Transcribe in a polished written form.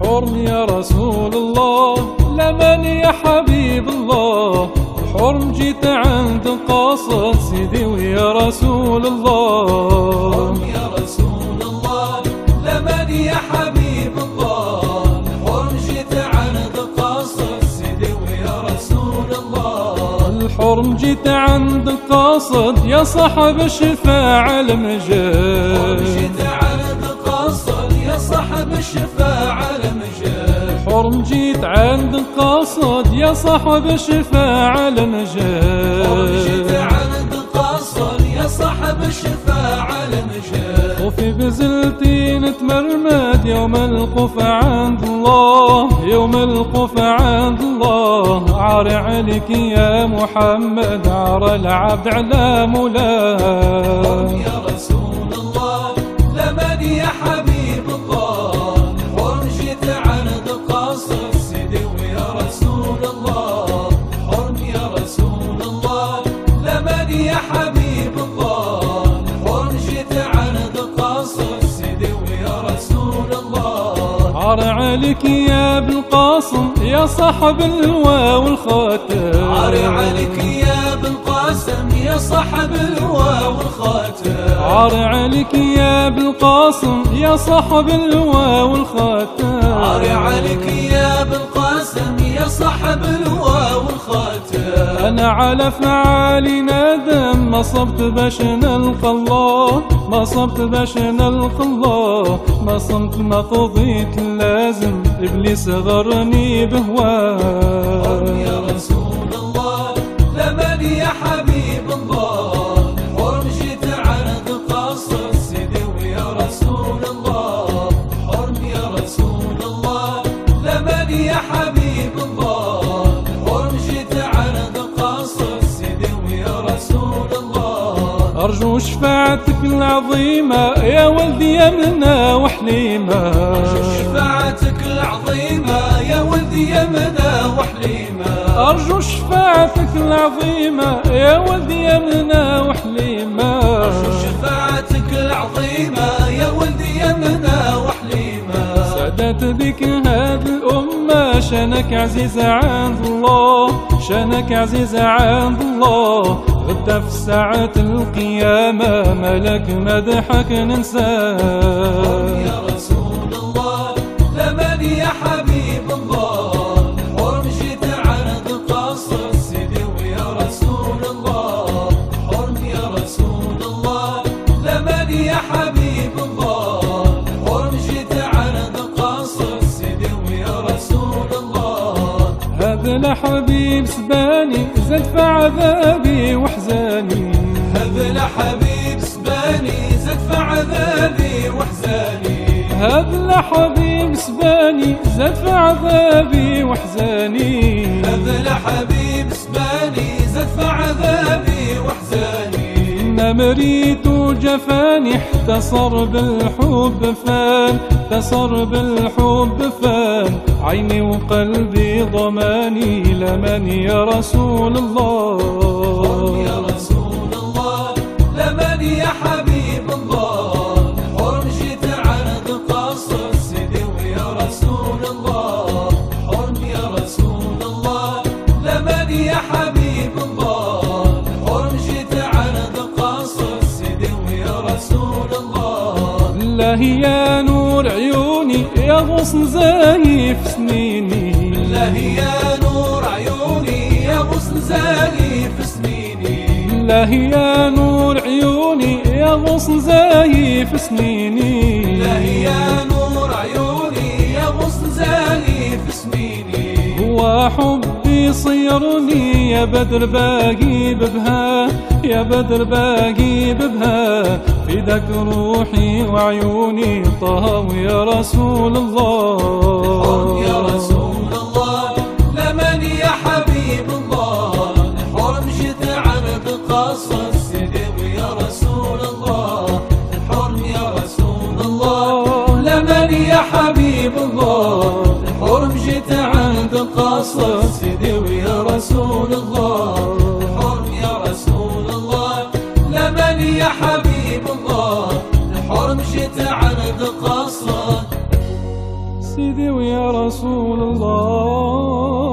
الحرم يا رسول الله، لمن يا حبيب الله، الحرم جيت عند قاصد سيدي ويا رسول الله. الحرم يا رسول الله، لمن يا حبيب الله، الحرم جيت عند قاصد سيدي ويا رسول الله. الحرم جيت عند قاصد يا صاحب الشفاعة المجال، جيت عند قاصد يا صاحب الشفاعة المجال. الحرم جيت عند قاصد يا صاحب الشفاعة المجال، جيت عند قاصد يا صاحب الشفاعة المجال. وفي بزلتي نتمرمد يوم القف عند الله، يوم القف عند الله. عار عليك يا محمد، عار العبد على مولاه. يا رسول الله، لمن يا حبيب الله، الحرم جيت عند قاصد سيدي ويا رسول الله. الحرم يا رسول الله، لمن يا حبيب الله، الحرم جيت عند قاصد سيدي ويا رسول الله. عار عليك يا ابن القاسم يا صاحب اللواء والخاتم، عار عليك يا ابن القاسم يا صاحب اللواء والخاتم. عار عليك يا ابن القاسم يا صاحب اللواء والخاتم. عار عليك يا ابن القاسم يا صاحب اللواء والخاتم. أنا على فعالي ندم، ما صبت باش نلقى الله، ما صبت باش نلقى الله. ما صمت ما قضيت اللازم، إبليس غرني بهواه. يا رسول الله، لمن يا حبيب الله، الحرم جيت عند قاصد سيدي ويا رسول الله. الحرم يا رسول الله، لمن يا حبيب الله، الحرم جيت عند قاصد سيدي ويا رسول الله. أرجو شفاعتك العظيمة يا ولدي يا منى وحليمة، شفاعتك العظيمة يا ولدي يا منى وحليمة. أرجو شفاعتك العظيمة يا ولدي يا منى وحليمة. شفاعتك العظيمة يا ولدي يا منى وحليمة. سعدت بك هذه الأمة، شانك عزيز عند الله، شانك عزيز عند الله. غدا في ساعة القيامة ملك مدحك ننساه. يا رسول الله، لمن يا حبيب الله، الحرم جيت عند قاصد سيدي ويا رسول الله. الحرم يا رسول الله، لمن يا حبيب الله، الحرم جيت عند قاصد سيدي ويا رسول الله. هذا لحبيب سباني زاد في عذابي وحزاني، هذا لحبيب سباني زاد في عذابي وحزاني. هذا لحبيب سباني زاد في عذابي وحزاني. هذا لحبيب سباني زاد في عذابي وحزاني. نمريت جفاني احتصر بالحب فان، احتصر بالحب فان. عيني وقلبي ضماني لمن يا رسول الله. يا رسول الله، لمن يا حبيب الله، الحرم جيت عند قاصد سيدي ويا رسول الله. الحرم يا رسول الله، لمن يا حبيب الله، الحرم جيت عند قاصد سيدي ويا رسول الله. الله يا نور عيوني يا غصن زايف سنيني، الله يا نور عيوني يا غصن زايف سنيني. الله يا نور عيوني يا غصن زايف سنيني. الله يا نور عيوني يا غصن زايف سنيني. هو حبي صيرني يا بدر باقي ببها، يا بدر باقي ببها. فداك روحي وعيوني طه ويا رسول الله. يا رسول الله، لمن يا حبيب الله، الحرم جيت عند قاصد سيدي ويا رسول الله. الحرم يا رسول الله، لمن يا حبيب الله، الحرم جيت عند قاصد سيدي ويا رسول الله. الحرم يا رسول الله، لمن يا حبيب الله، الحرم جيت عند قاصد سيدي ويا رسول الله.